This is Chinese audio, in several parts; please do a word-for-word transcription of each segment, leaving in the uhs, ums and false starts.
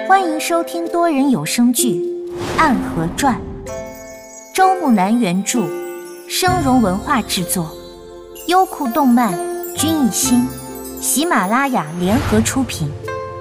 欢迎收听多人有声剧《暗河传》，周木南原著，生荣文化制作，优酷动漫、君艺兴、喜马拉雅联合出品。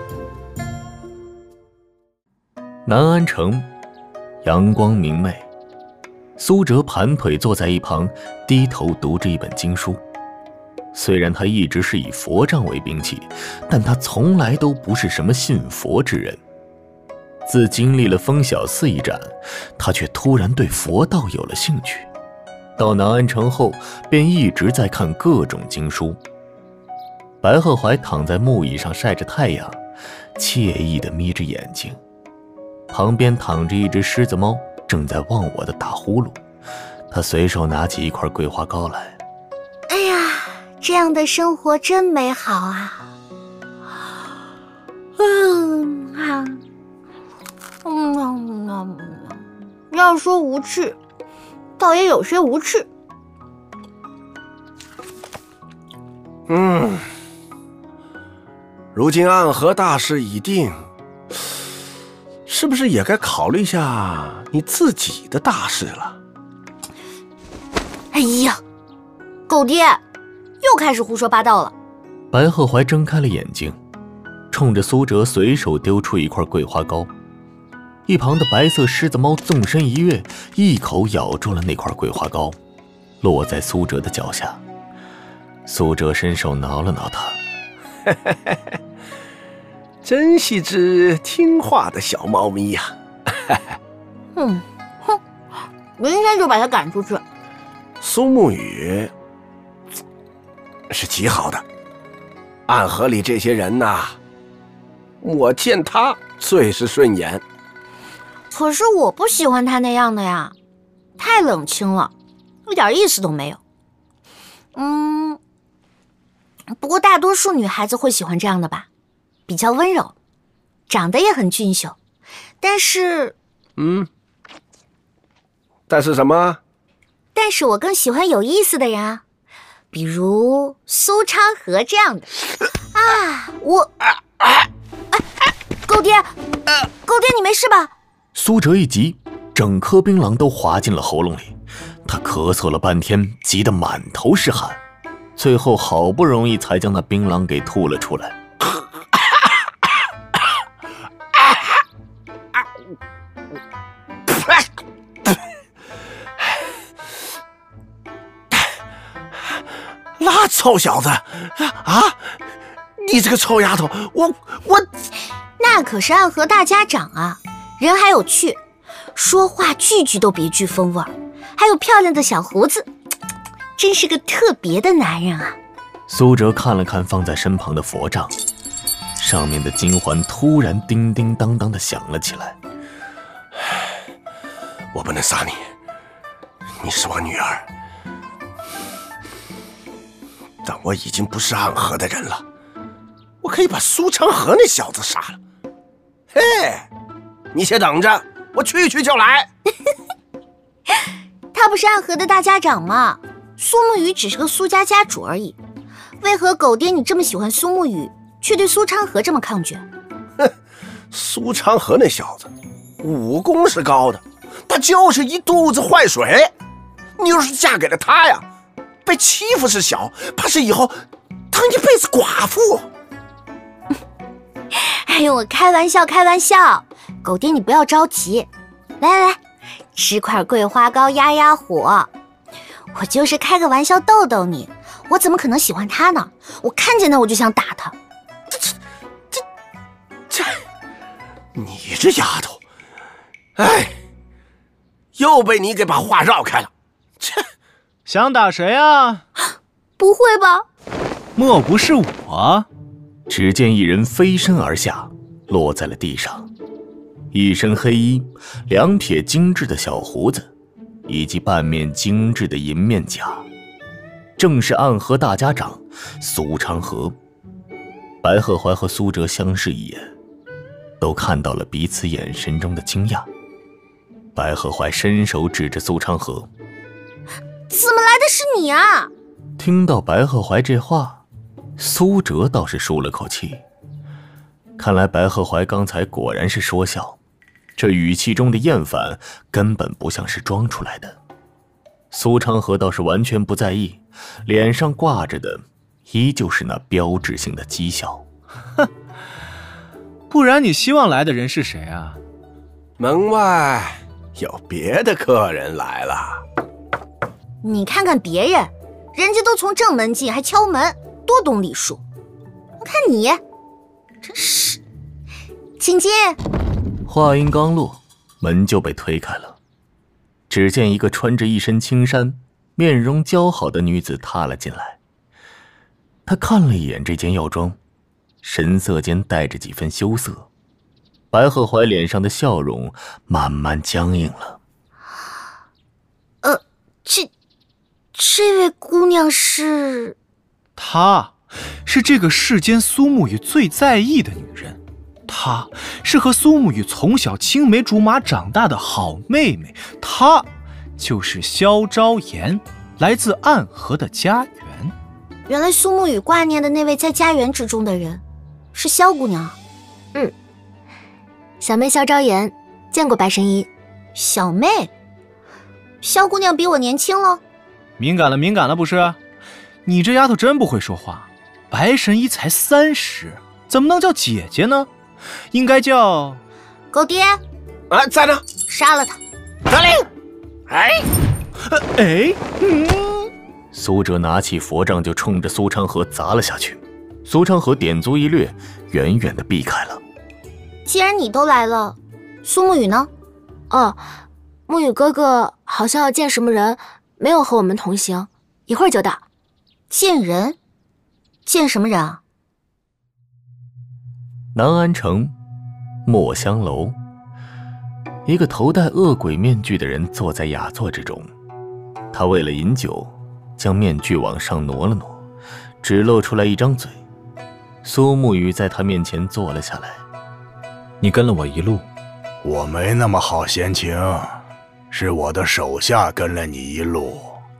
南安城，阳光明媚，苏哲盘腿坐在一旁，低头读着一本经书。虽然他一直是以佛杖为兵器，但他从来都不是什么信佛之人。自经历了风小寺一战，他却突然对佛道有了兴趣。到南安城后，便一直在看各种经书。白鹤怀躺在木椅上晒着太阳，惬意地眯着眼睛。旁边躺着一只狮子猫，正在忘我的打呼噜。他随手拿起一块桂花糕来。 哎呀，这样的生活真美好啊！嗯啊，嗯嗯，要说无趣，倒也有些无趣。 嗯，如今暗河大事已定，是不是也该考虑一下你自己的大事了？ 哎呀，狗爹又开始胡说八道了。 白鹤怀睁开了眼睛，冲着苏哲随手丢出一块桂花糕。一旁的白色狮子猫纵身一跃，一口咬住了那块桂花糕，落在苏哲的脚下。苏哲伸手挠了挠它， 真是只听话的小猫咪呀、啊！ 嗯，哼，明天就把它赶出去。 苏沐雨是极好的，暗河里这些人呐、啊，我见他最是顺眼。 可是我不喜欢他那样的呀，太冷清了，一点意思都没有。嗯，不过大多数女孩子会喜欢这样的吧，比较温柔，长得也很俊秀。但是， 嗯，但是什么？ 但是我更喜欢有意思的人啊，比如苏昌河这样的。啊，我，哎哎，狗爹，狗爹，你没事吧？ 苏哲一急，整颗槟榔都滑进了喉咙里，他咳嗽了半天，急得满头是汗，最后好不容易才将那槟榔给吐了出来。 那臭小子啊！你这个臭丫头，我我…… 那可是暗河大家长啊，人还有趣，说话句句都别具风味，还有漂亮的小胡子，真是个特别的男人啊！ 苏哲看了看放在身旁的佛杖，上面的金环突然叮叮当当地响了起来。 我不能杀你，你是我女儿，但我已经不是暗河的人了，我可以把苏昌河那小子杀了。嘿，你先等着，我去去就来。 他不是暗河的大家长吗？苏沐雨只是个苏家家主而已，为何狗爹你这么喜欢苏沐雨，却对苏昌河这么抗拒？ 哼，苏昌河那小子武功是高的，他就是一肚子坏水。你要是嫁给了他呀，被欺负是小，怕是以后当一辈子寡妇。 哎呦，我开玩笑开玩笑，狗爹你不要着急，来来来，吃块桂花糕压压火。我就是开个玩笑逗逗你，我怎么可能喜欢他呢？我看见他我就想打他。 这这这，你这丫头，哎，又被你给把话绕开了。切， 想打谁啊？ 不会吧？ 莫不是我？ 只见一人飞身而下，落在了地上，一身黑衣，两撇精致的小胡子，以及半面精致的银面甲，正是暗河大家长苏昌河。白鹤怀和苏哲相视一眼，都看到了彼此眼神中的惊讶。白鹤怀伸手指着苏昌河：“ 怎么来的是你啊？” 听到白鹤怀这话，苏哲倒是舒了口气。 看来白鹤怀刚才果然是说笑，这语气中的厌烦根本不像是装出来的。苏昌河倒是完全不在意，脸上挂着的依旧是那标志性的讥笑。 哼，不然你希望来的人是谁啊？ 门外有别的客人来了。 你看看别人，人家都从正门进，还敲门，多懂礼数。看你，真是，请进。 话音刚落，门就被推开了。只见一个穿着一身青衫、面容姣好的女子踏了进来。她看了一眼这间药庄，神色间带着几分羞涩。白鹤怀脸上的笑容慢慢僵硬了。 呃，这这位姑娘是？ 她是这个世间苏沐雨最在意的女人，她是和苏沐雨从小青梅竹马长大的好妹妹，她就是萧昭妍，来自暗河的家园。 原来苏沐雨挂念的那位在家园之中的人是萧姑娘。 嗯，小妹萧昭妍，见过白神医。 小妹，萧姑娘比我年轻了。 敏感了，敏感了，不是？你这丫头真不会说话。白神医才三十，怎么能叫姐姐呢？应该叫狗爹。 啊，在呢， 杀了他。 得令。哎， 哎，嗯。 苏哲拿起佛杖就冲着苏昌河砸了下去。苏昌河点足一掠，远远地避开了。 既然你都来了，苏沐雨呢？ 哦，沐雨哥哥好像要见什么人，没有和我们同行，一会儿就到。 见人？见什么人啊？ 南安城墨香楼，一个头戴恶鬼面具的人坐在雅座之中。他为了饮酒，将面具往上挪了挪，只露出来一张嘴。苏沐雨在他面前坐了下来。 你跟了我一路？ 我没那么好闲情，是我的手下跟了你一路。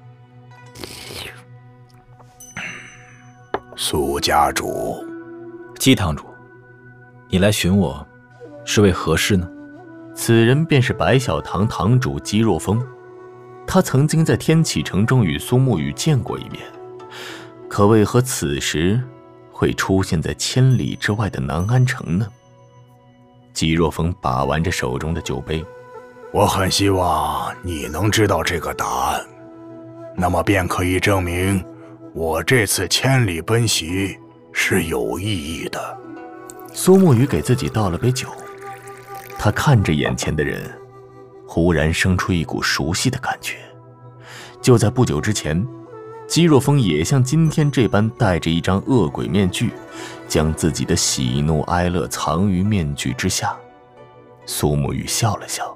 苏家主， 姬堂主，你来寻我，是为何事呢？ 此人便是白小堂堂主姬若风。他曾经在天启城中与苏沐雨见过一面，可为何此时会出现在千里之外的南安城呢？姬若风把玩着手中的酒杯。 我很希望你能知道这个答案，那么便可以证明我这次千里奔袭是有意义的。 苏沐雨给自己倒了杯酒，他看着眼前的人，忽然生出一股熟悉的感觉。就在不久之前，姬若风也像今天这般戴着一张恶鬼面具，将自己的喜怒哀乐藏于面具之下。苏沐雨笑了笑。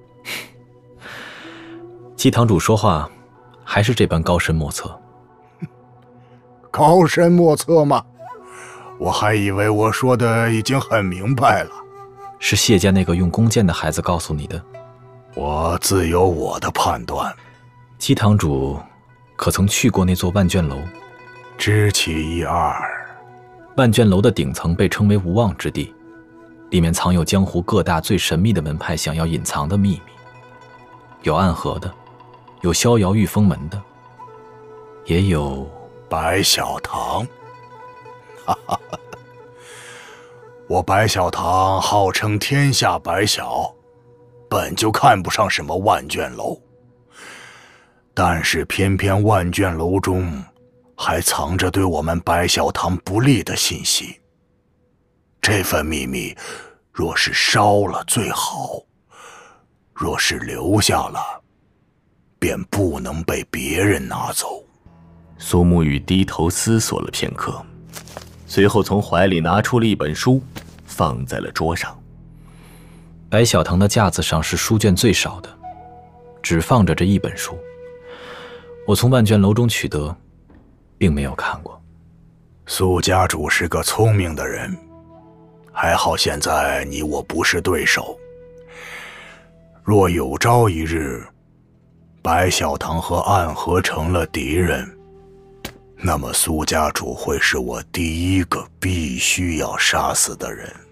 姬堂主说话还是这般高深莫测。 高深莫测吗？我还以为我说的已经很明白了。 是谢家那个用弓箭的孩子告诉你的？ 我自有我的判断。 姬堂主可曾去过那座万卷楼？ 知其一二。 万卷楼的顶层被称为无望之地，里面藏有江湖各大最神秘的门派想要隐藏的秘密，有暗河的，有逍遥御风门的，也有白小堂。哈哈哈，我白小堂号称天下白小，本就看不上什么万卷楼，但是偏偏万卷楼中还藏着对我们白小堂不利的信息。这份秘密若是烧了最好，若是留下了，便不能被别人拿走。 苏沐雨低头思索了片刻，随后从怀里拿出了一本书，放在了桌上。 白小堂的架子上是书卷最少的，只放着这一本书。我从万卷楼中取得，并没有看过。 苏家主是个聪明的人，还好现在你我不是对手。若有朝一日，白小堂和暗河成了敌人，那么苏家主会是我第一个必须要杀死的人。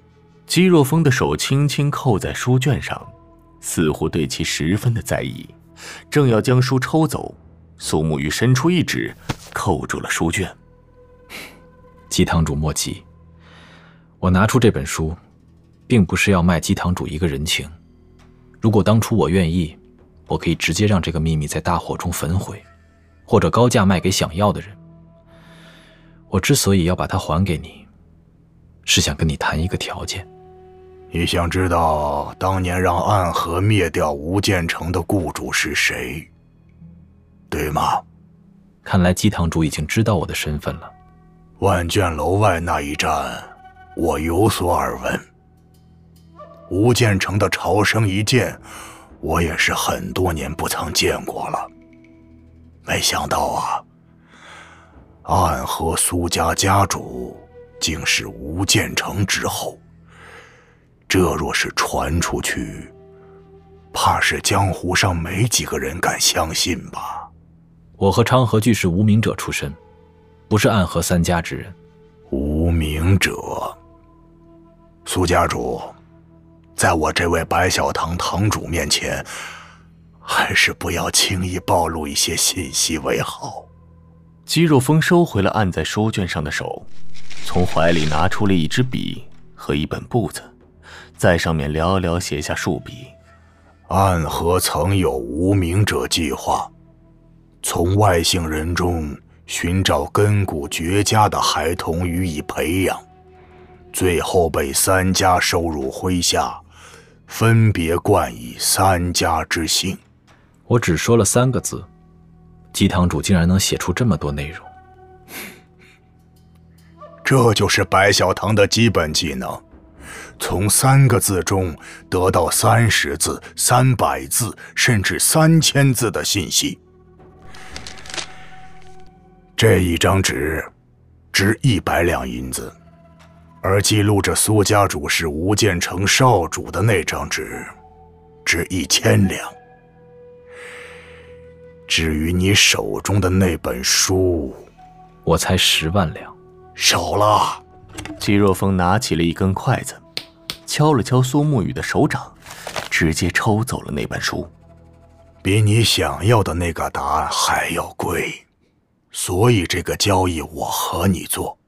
姬若风的手轻轻扣在书卷上，似乎对其十分的在意，正要将书抽走，苏沐雨伸出一指，扣住了书卷。 姬堂主莫急，我拿出这本书，并不是要卖姬堂主一个人情。如果当初我愿意，我可以直接让这个秘密在大火中焚毁，或者高价卖给想要的人。我之所以要把它还给你，是想跟你谈一个条件。 你想知道当年让暗河灭掉吴建成的雇主是谁，对吗？ 看来姬堂主已经知道我的身份了。 万卷楼外那一战，我有所耳闻。吴建成的朝生一剑，我也是很多年不曾见过了。没想到啊，暗河苏家家主竟是吴建成之后。这若是传出去，怕是江湖上没几个人敢相信吧。 我和昌河俱是无名者出身，不是暗河三家之人。 无名者，苏家主，在我这位白小堂堂主面前，还是不要轻易暴露一些信息为好。 姬若风收回了按在书卷上的手，从怀里拿出了一支笔和一本簿子，在上面寥寥写下数笔。 暗河曾有无名者计划，从外姓人中寻找根骨绝佳的孩童予以培养，最后被三家收入麾下，分别冠以三家之姓。 我只说了三个字，姬堂主竟然能写出这么多内容。 这就是白小堂的基本技能，从三个字中得到三十字、三百字，甚至三千字的信息。这一张纸值一百两银子，而记录着苏家主是吴建成少主的那张纸值一千两。至于你手中的那本书， 我才十万两。 少了。 姬若风拿起了一根筷子，敲了敲苏沐雨的手掌，直接抽走了那本书。 比你想要的那个答案还要贵，所以这个交易我和你做。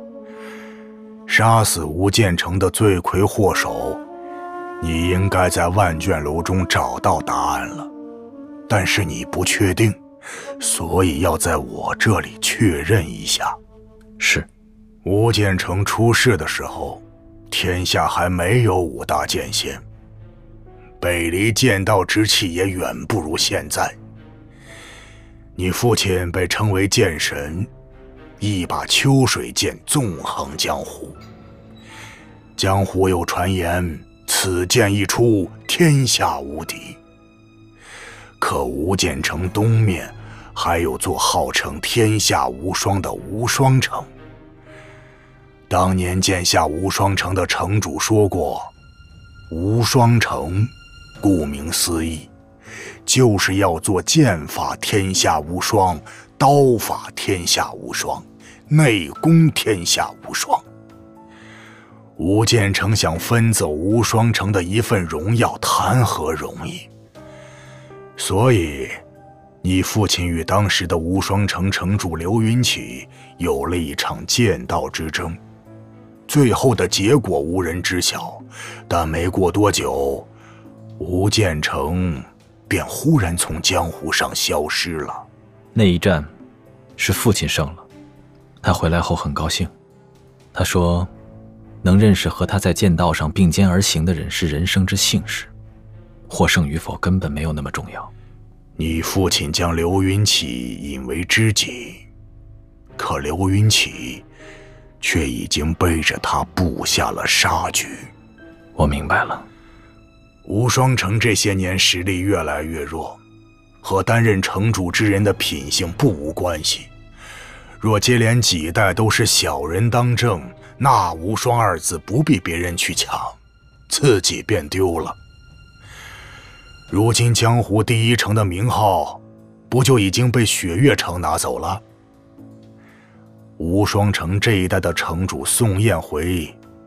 杀死吴建成的罪魁祸首，你应该在万卷楼中找到答案了，但是你不确定，所以要在我这里确认一下。 是。 吴建成出事的时候，天下还没有五大剑仙，北离剑道之气也远不如现在。你父亲被称为剑神，一把秋水剑纵横江湖。江湖有传言，此剑一出，天下无敌。可吴建成东面还有座号称天下无双的无双城。当年剑下无双城的城主说过，无双城顾名思义，就是要做剑法天下无双，刀法天下无双，内功天下无双。吴建成想分走无双城的一份荣耀，谈何容易？所以你父亲与当时的无双城城主刘云起有了一场剑道之争，最后的结果无人知晓，但没过多久，吴建成便忽然从江湖上消失了。 那一战是父亲胜了，他回来后很高兴，他说能认识和他在剑道上并肩而行的人是人生之幸事，获胜与否根本没有那么重要。 你父亲将刘云起引为知己，可刘云起却已经背着他布下了杀局。 我明白了。 无双城这些年实力越来越弱，和担任城主之人的品性不无关系。若接连几代都是小人当政，那无双二字不必别人去抢，自己便丢了。如今江湖第一城的名号，不就已经被雪月城拿走了？无双城这一代的城主宋彦回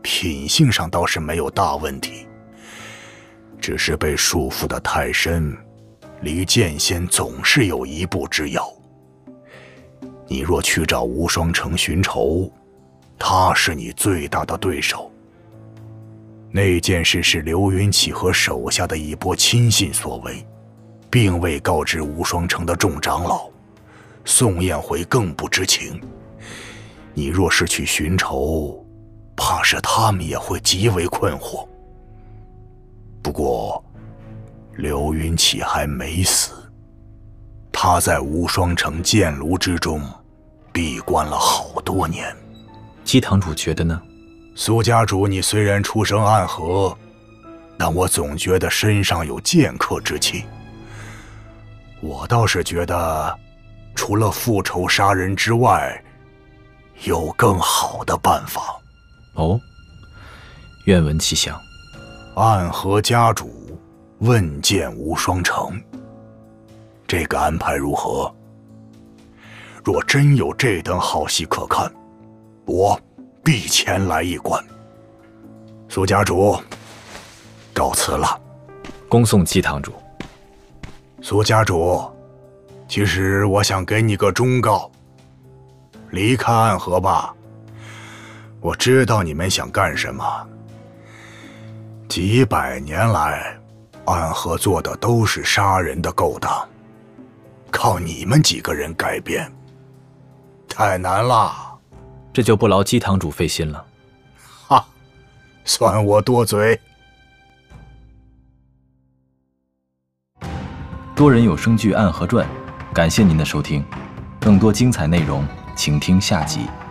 品性上倒是没有大问题，只是被束缚得太深，离剑仙总是有一步之遥。你若去找无双城寻仇，他是你最大的对手。那件事是刘云起和手下的一波亲信所为，并未告知无双城的众长老，宋彦回更不知情。你若是去寻仇，怕是他们也会极为困惑。不过刘云起还没死，他在无双城剑炉之中闭关了好多年。 姬堂主觉得呢？ 苏家主，你虽然出身暗河，但我总觉得身上有剑客之气。我倒是觉得，除了复仇杀人之外，有更好的办法。 哦，愿闻其详。 暗河家主问剑无双城，这个安排如何？若真有这等好戏可看，我必前来一观。苏家主，告辞了。 恭送姬堂主。 苏家主，其实我想给你个忠告，离开暗河吧。我知道你们想干什么。几百年来，暗河做的都是杀人的勾当，靠你们几个人改变，太难了。 这就不劳姬堂主费心了。 哈，算我多嘴。 多人有声剧《暗河传》，感谢您的收听，更多精彩内容，请听下集。